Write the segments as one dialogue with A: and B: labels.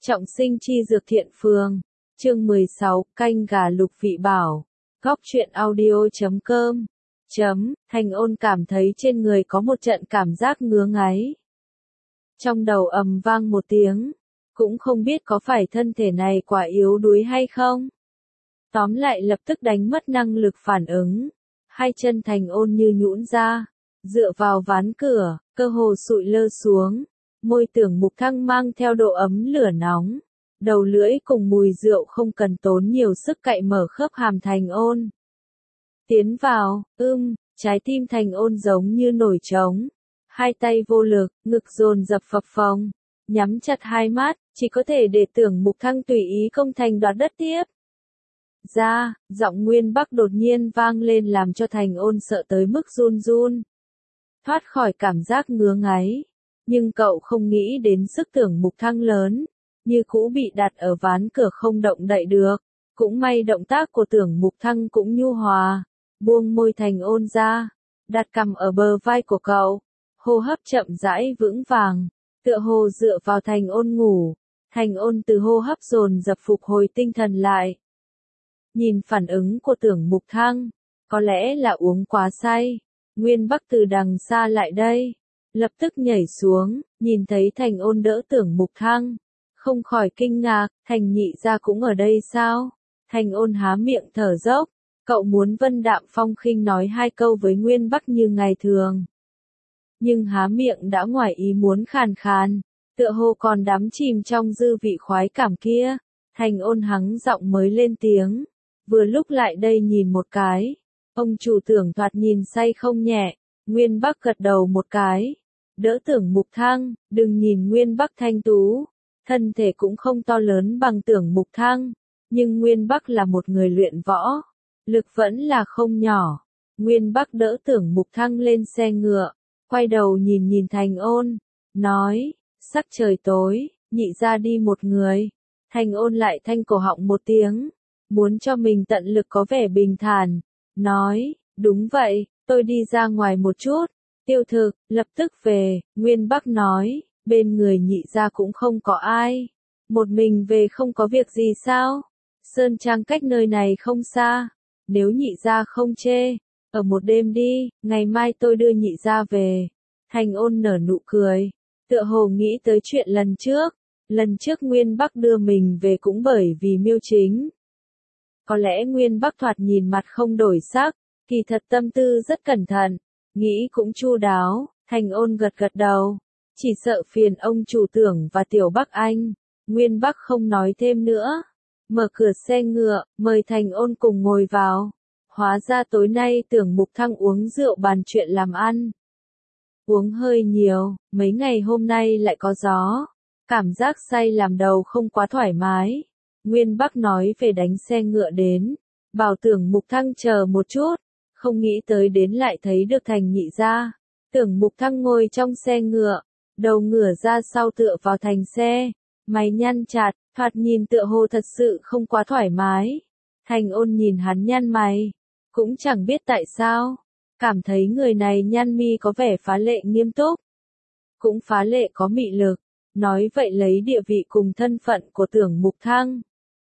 A: Trọng sinh chi dược thiện phương. Chương 16, canh gà lục vị bảo. Góc truyện audio.com. Thành Ôn cảm thấy trên người có một trận cảm giác ngứa ngáy. Trong đầu ầm vang một tiếng. Cũng không biết có phải thân thể này quả yếu đuối hay không. Tóm lại lập tức đánh mất năng lực phản ứng. Hai chân Thành Ôn như nhũn ra. Dựa vào ván cửa, cơ hồ sụi lơ xuống. Môi Tưởng Mục Thăng mang theo độ ấm lửa nóng. Đầu lưỡi cùng mùi rượu không cần tốn nhiều sức cạy mở khớp hàm Thành Ôn. Tiến vào, trái tim Thành Ôn giống như nổi trống. Hai tay vô lực, ngực dồn dập phập phồng. Nhắm chặt hai mắt, chỉ có thể để Tưởng Mục Thăng tùy ý công thành đoạt đất tiếp. Giọng Nguyên Bắc đột nhiên vang lên làm cho Thành Ôn sợ tới mức run run. Thoát khỏi cảm giác ngứa ngáy. Nhưng cậu không nghĩ đến sức Tưởng Mục Thăng lớn, như cũ bị đặt ở ván cửa không động đậy được. Cũng may động tác của Tưởng Mục Thăng cũng nhu hòa, buông môi Thành Ôn ra, đặt cằm ở bờ vai của cậu, hô hấp chậm rãi vững vàng, tựa hồ dựa vào Thành Ôn ngủ. Thành Ôn từ hô hấp dồn dập phục hồi tinh thần lại. Nhìn phản ứng của Tưởng Mục Thăng, có lẽ là uống quá say. Nguyên Bắc từ đằng xa lại đây, lập tức nhảy xuống, nhìn thấy Thành Ôn đỡ Tưởng Mục Thăng, không khỏi kinh ngạc, Thành nhị gia cũng ở đây sao? Thành Ôn há miệng thở dốc, cậu muốn vân đạm phong khinh nói hai câu với Nguyên Bắc như ngày thường. Nhưng há miệng đã ngoài ý muốn khàn khàn, tựa hồ còn đắm chìm trong dư vị khoái cảm kia. Thành Ôn hắng giọng mới lên tiếng, vừa lúc lại đây nhìn một cái. Ông chủ Tưởng thoạt nhìn say không nhẹ. Nguyên Bắc gật đầu một cái, đỡ Tưởng Mục Thăng. Đừng nhìn Nguyên Bắc thanh tú, thân thể cũng không to lớn bằng Tưởng Mục Thăng, nhưng Nguyên Bắc là một người luyện võ, lực vẫn là không nhỏ. Nguyên Bắc đỡ Tưởng Mục Thăng lên xe ngựa, quay đầu nhìn Thành Ôn, nói, sắc trời tối, nhị ra đi một người. Thành Ôn lại thanh cổ họng một tiếng, muốn cho mình tận lực có vẻ bình thản, nói, đúng vậy, tôi đi ra ngoài một chút. Tiêu Thực, lập tức về. Nguyên Bắc nói, bên người nhị gia cũng không có ai. Một mình về không có việc gì sao? Sơn Trang cách nơi này không xa. Nếu nhị gia không chê, ở một đêm đi, ngày mai tôi đưa nhị gia về. Thành Ôn nở nụ cười, tựa hồ nghĩ tới chuyện lần trước. Lần trước Nguyên Bắc đưa mình về cũng bởi vì Miêu Chính. Có lẽ Nguyên Bắc thoạt nhìn mặt không đổi sắc, kỳ thật tâm tư rất cẩn thận, nghĩ cũng chu đáo. Thành Ôn gật đầu, chỉ sợ phiền ông chủ Tưởng và Tiểu Bắc Anh. Nguyên Bắc không nói thêm nữa, mở cửa xe ngựa, mời Thành Ôn cùng ngồi vào. Hóa ra tối nay Tưởng Mục Thăng uống rượu bàn chuyện làm ăn. Uống hơi nhiều, mấy ngày hôm nay lại có gió, cảm giác say làm đầu không quá thoải mái. Nguyên Bắc nói về đánh xe ngựa đến, bảo Tưởng Mục Thăng chờ một chút, không nghĩ tới đến lại thấy được Thành nhị gia. Tưởng Mục Thăng ngồi trong xe ngựa, đầu ngửa ra sau tựa vào thành xe, mày nhăn chặt, thoạt nhìn tựa hồ thật sự không quá thoải mái. Thành Ôn nhìn hắn nhăn mày, cũng chẳng biết tại sao, cảm thấy người này nhăn mi có vẻ phá lệ nghiêm túc, cũng phá lệ có mị lực, nói vậy lấy địa vị cùng thân phận của Tưởng Mục Thăng.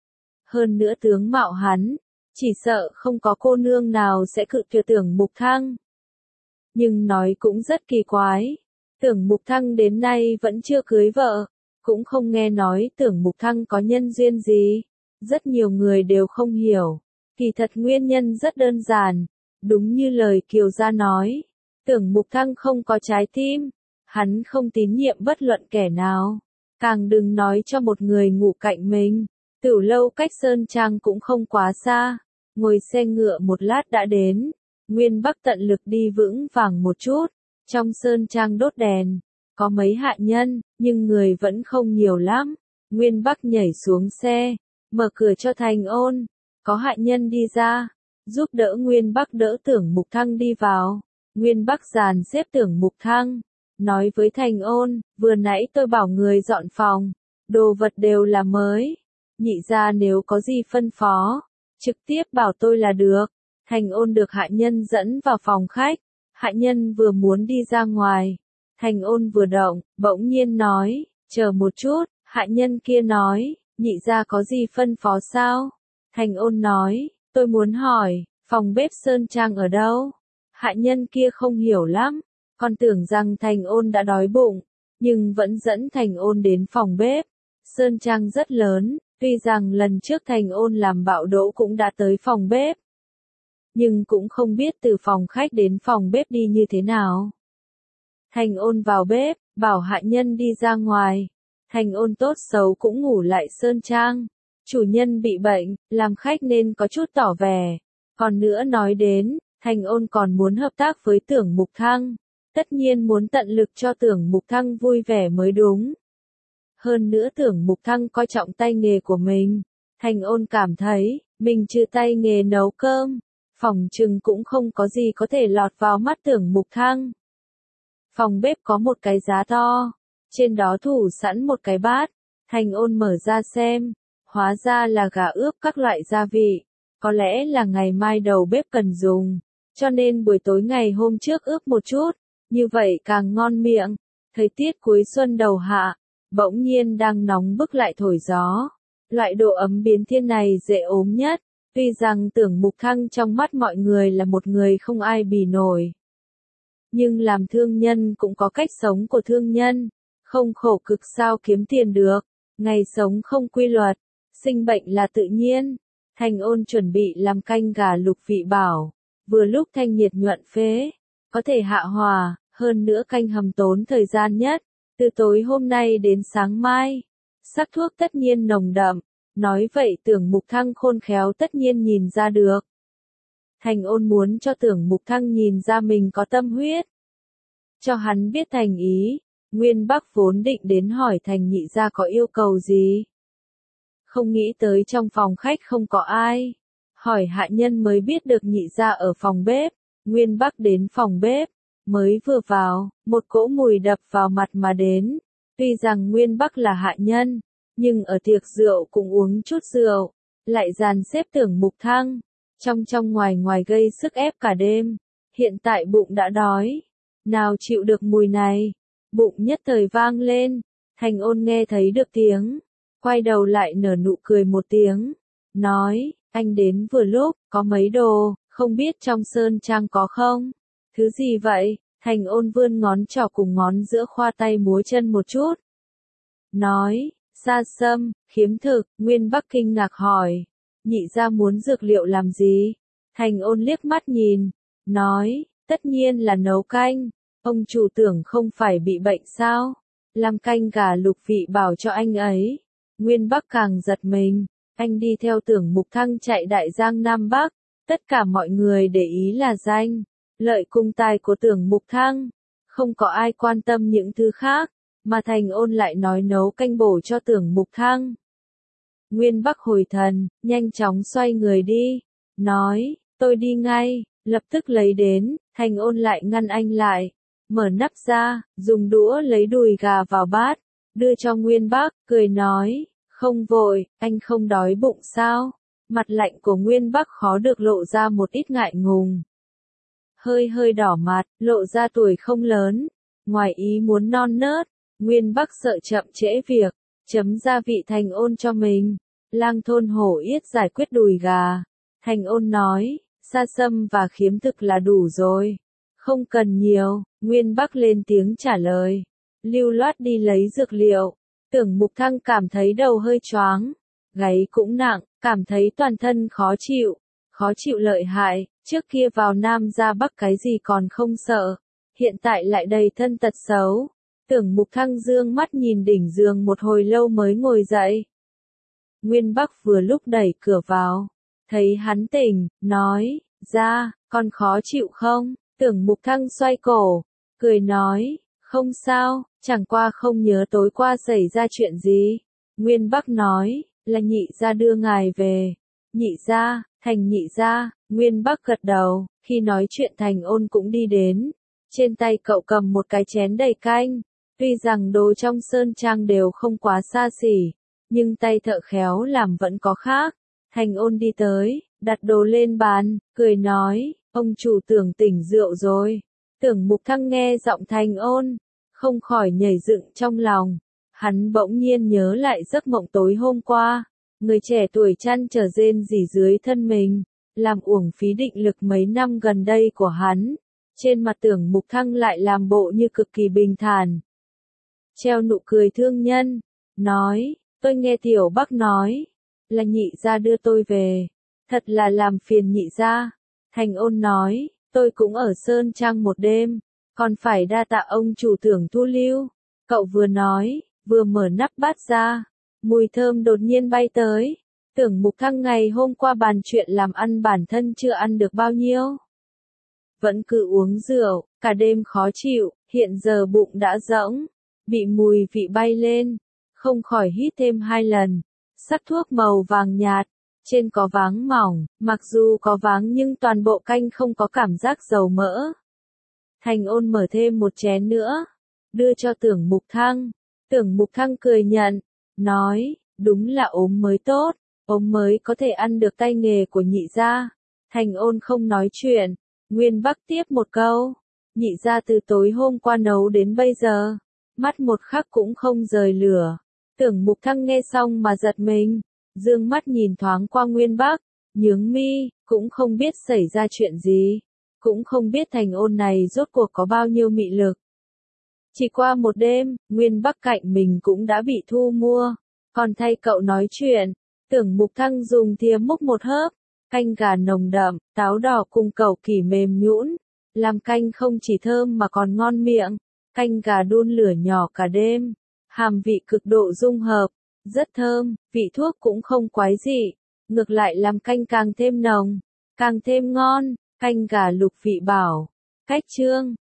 A: Hơn nữa tướng mạo hắn, chỉ sợ không có cô nương nào sẽ cự tuyệt Tưởng Mục Thăng. Nhưng nói cũng rất kỳ quái, Tưởng Mục Thăng đến nay vẫn chưa cưới vợ, cũng không nghe nói Tưởng Mục Thăng có nhân duyên gì. Rất nhiều người đều không hiểu, kỳ thật nguyên nhân rất đơn giản, đúng như lời Kiều Gia nói, Tưởng Mục Thăng không có trái tim, hắn không tín nhiệm bất luận kẻ nào, càng đừng nói cho một người ngủ cạnh mình. Tửu lâu cách Sơn Trang cũng không quá xa, ngồi xe ngựa một lát đã đến. Nguyên Bắc tận lực đi vững vàng một chút, trong Sơn Trang đốt đèn, có mấy hạ nhân, nhưng người vẫn không nhiều lắm. Nguyên Bắc nhảy xuống xe, mở cửa cho Thành Ôn, có hạ nhân đi ra, giúp đỡ Nguyên Bắc đỡ Tưởng Mục Thăng đi vào. Nguyên Bắc dàn xếp Tưởng Mục Thăng, nói với Thành Ôn, vừa nãy tôi bảo người dọn phòng, đồ vật đều là mới. Nhị gia nếu có gì phân phó, trực tiếp bảo tôi là được. Thành Ôn được hạ nhân dẫn vào phòng khách, hạ nhân vừa muốn đi ra ngoài. Thành Ôn vừa động, bỗng nhiên nói, chờ một chút, Hạ nhân kia nói, nhị gia có gì phân phó sao? Thành Ôn nói, tôi muốn hỏi, phòng bếp Sơn Trang ở đâu? Hạ nhân kia không hiểu lắm, còn tưởng rằng Thành Ôn đã đói bụng, nhưng vẫn dẫn Thành Ôn đến phòng bếp. Sơn Trang rất lớn, tuy rằng lần trước Thành Ôn làm bạo đỗ cũng đã tới phòng bếp, nhưng cũng không biết từ phòng khách đến phòng bếp đi như thế nào. Thành Ôn vào bếp, bảo hạ nhân đi ra ngoài. Thành Ôn tốt xấu cũng ngủ lại Sơn Trang. Chủ nhân bị bệnh, làm khách nên có chút tỏ vẻ. Còn nữa nói đến, Thành Ôn còn muốn hợp tác với Tưởng Mục Thăng. Tất nhiên muốn tận lực cho Tưởng Mục Thăng vui vẻ mới đúng. Hơn nữa Tưởng Mục Thăng coi trọng tay nghề của mình. Thành Ôn cảm thấy, mình trừ tay nghề nấu cơm, phòng trừng cũng không có gì có thể lọt vào mắt Tưởng Mục Thăng. Phòng bếp có một cái giá to, trên đó thủ sẵn một cái bát. Thành Ôn mở ra xem, hóa ra là gà ướp các loại gia vị. Có lẽ là ngày mai đầu bếp cần dùng, cho nên buổi tối ngày hôm trước ướp một chút, như vậy càng ngon miệng. Thời tiết cuối xuân đầu hạ, bỗng nhiên đang nóng bức lại thổi gió. Loại độ ấm biến thiên này dễ ốm nhất, tuy rằng Tưởng Mục Thăng trong mắt mọi người là một người không ai bì nổi. Nhưng làm thương nhân cũng có cách sống của thương nhân, không khổ cực sao kiếm tiền được, ngày sống không quy luật, sinh bệnh là tự nhiên. Thành Ôn chuẩn bị làm canh gà lục vị bảo, vừa lúc thanh nhiệt nhuận phế, có thể hạ hòa, hơn nữa canh hầm tốn thời gian nhất, từ tối hôm nay đến sáng mai. Sắc thuốc tất nhiên nồng đậm, nói vậy Tưởng Mục Thăng khôn khéo tất nhiên nhìn ra được. Thành Ôn muốn cho Tưởng Mục Thăng nhìn ra mình có tâm huyết, cho hắn biết thành ý. Nguyên Bắc vốn định đến hỏi Thành nhị gia có yêu cầu gì, không nghĩ tới trong phòng khách không có ai, hỏi hạ nhân mới biết được nhị gia ở phòng bếp. Nguyên Bắc đến phòng bếp, mới vừa vào, một cỗ mùi đập vào mặt mà đến. Tuy rằng Nguyên Bắc là hạ nhân, nhưng ở tiệc rượu cũng uống chút rượu, lại dàn xếp Tưởng Mục Thăng, trong ngoài ngoài gây sức ép cả đêm. Hiện tại bụng đã đói, nào chịu được mùi này, bụng nhất thời vang lên. Thành Ôn nghe thấy được tiếng, quay đầu lại nở nụ cười một tiếng, nói, anh đến vừa lúc, có mấy đồ, không biết trong Sơn Trang có không? Thứ gì vậy? Thành Ôn vươn ngón trỏ cùng ngón giữa khoa tay múa chân một chút, nói, sa sâm, khiếm thực. Nguyên Bắc kinh ngạc hỏi, nhị gia muốn dược liệu làm gì? Thành Ôn liếc mắt nhìn, nói, tất nhiên là nấu canh, ông chủ Tưởng không phải bị bệnh sao? Làm canh gà lục vị bảo cho anh ấy. Nguyên Bắc càng giật mình, anh đi theo Tưởng Mục Thăng chạy Đại Giang Nam Bắc, tất cả mọi người để ý là danh, lợi cung tài của Tưởng Mục Thăng, không có ai quan tâm những thứ khác, mà Thành Ôn lại nói nấu canh bổ cho Tưởng Mục Thăng. Nguyên Bắc hồi thần, nhanh chóng xoay người đi, nói, tôi đi ngay, lập tức lấy đến. Thành Ôn lại ngăn anh lại, mở nắp ra, dùng đũa lấy đùi gà vào bát, đưa cho Nguyên Bắc, cười nói, không vội, anh không đói bụng sao? Mặt lạnh của Nguyên Bắc khó được lộ ra một ít ngại ngùng. Hơi hơi đỏ mặt, lộ ra tuổi không lớn, ngoài ý muốn non nớt. Nguyên Bắc sợ chậm trễ việc, chấm gia vị Thành Ôn cho mình. Lang thôn hổ yết giải quyết đùi gà. Thành Ôn nói, sa sâm và khiếm thực là đủ rồi, không cần nhiều. Nguyên Bắc lên tiếng trả lời, lưu loát đi lấy dược liệu. Tưởng Mục Thăng cảm thấy đầu hơi choáng, gáy cũng nặng, cảm thấy toàn thân khó chịu lợi hại. Trước kia vào Nam ra Bắc cái gì còn không sợ, hiện tại lại đầy thân tật xấu. Tưởng Mục Thăng dương mắt nhìn đỉnh giường một hồi lâu mới ngồi dậy. Nguyên Bắc vừa lúc đẩy cửa vào, thấy hắn tỉnh, nói, ra, con khó chịu không? Tưởng Mục Thăng xoay cổ, cười nói, không sao, chẳng qua không nhớ tối qua xảy ra chuyện gì. Nguyên Bắc nói, là nhị gia đưa ngài về. Nhị gia, Thành nhị gia. Nguyên Bắc gật đầu, khi nói chuyện Thành Ôn cũng đi đến. Trên tay cậu cầm một cái chén đầy canh. Tuy rằng đồ trong Sơn Trang đều không quá xa xỉ, nhưng tay thợ khéo làm vẫn có khác. Thành Ôn đi tới, đặt đồ lên bàn, cười nói, ông chủ Tưởng tỉnh rượu rồi. Tưởng Mục Thăng nghe giọng Thành Ôn, không khỏi nhảy dựng trong lòng. Hắn bỗng nhiên nhớ lại giấc mộng tối hôm qua, người trẻ tuổi chăn trở rên rỉ dưới thân mình, làm uổng phí định lực mấy năm gần đây của hắn. Trên mặt Tưởng Mục Thăng lại làm bộ như cực kỳ bình thản. Treo nụ cười thương nhân, nói, tôi nghe Tiểu Bắc nói, là nhị gia đưa tôi về, thật là làm phiền nhị gia. Thành Ôn nói, tôi cũng ở Sơn Trang một đêm, còn phải đa tạ ông chủ Tưởng thu lưu. Cậu vừa nói, vừa mở nắp bát ra, mùi thơm đột nhiên bay tới. Tưởng Mục Thăng ngày hôm qua bàn chuyện làm ăn bản thân chưa ăn được bao nhiêu. Vẫn cứ uống rượu, cả đêm khó chịu, hiện giờ bụng đã rỗng, bị mùi vị bay lên, không khỏi hít thêm 2 lần. Sắc thuốc màu vàng nhạt, trên có váng mỏng, mặc dù có váng nhưng toàn bộ canh không có cảm giác dầu mỡ. Thành Ôn mở thêm một chén nữa, đưa cho Tưởng Mục Thăng. Tưởng Mục Thăng cười nhận, nói, đúng là ốm mới tốt, ốm mới có thể ăn được tay nghề của nhị gia. Thành Ôn không nói chuyện, Nguyên Bắc tiếp một câu, nhị gia từ tối hôm qua nấu đến bây giờ, mắt một khắc cũng không rời lửa. Tưởng Mục Thăng nghe xong mà giật mình, dương mắt nhìn thoáng qua Nguyên Bắc, nhướng mi, cũng không biết xảy ra chuyện gì, cũng không biết Thành Ôn này rốt cuộc có bao nhiêu mị lực. Chỉ qua một đêm, Nguyên Bắc cạnh mình cũng đã bị thu mua, còn thay cậu nói chuyện. Tưởng Mục Thăng dùng thìa múc một hớp, canh gà nồng đậm, táo đỏ cùng cẩu kỳ mềm nhũn, làm canh không chỉ thơm mà còn ngon miệng. Canh gà đun lửa nhỏ cả đêm, hàm vị cực độ dung hợp, rất thơm, vị thuốc cũng không quái dị, ngược lại làm canh càng thêm nồng, càng thêm ngon. Canh gà Lục Vị Bảo. Cách chương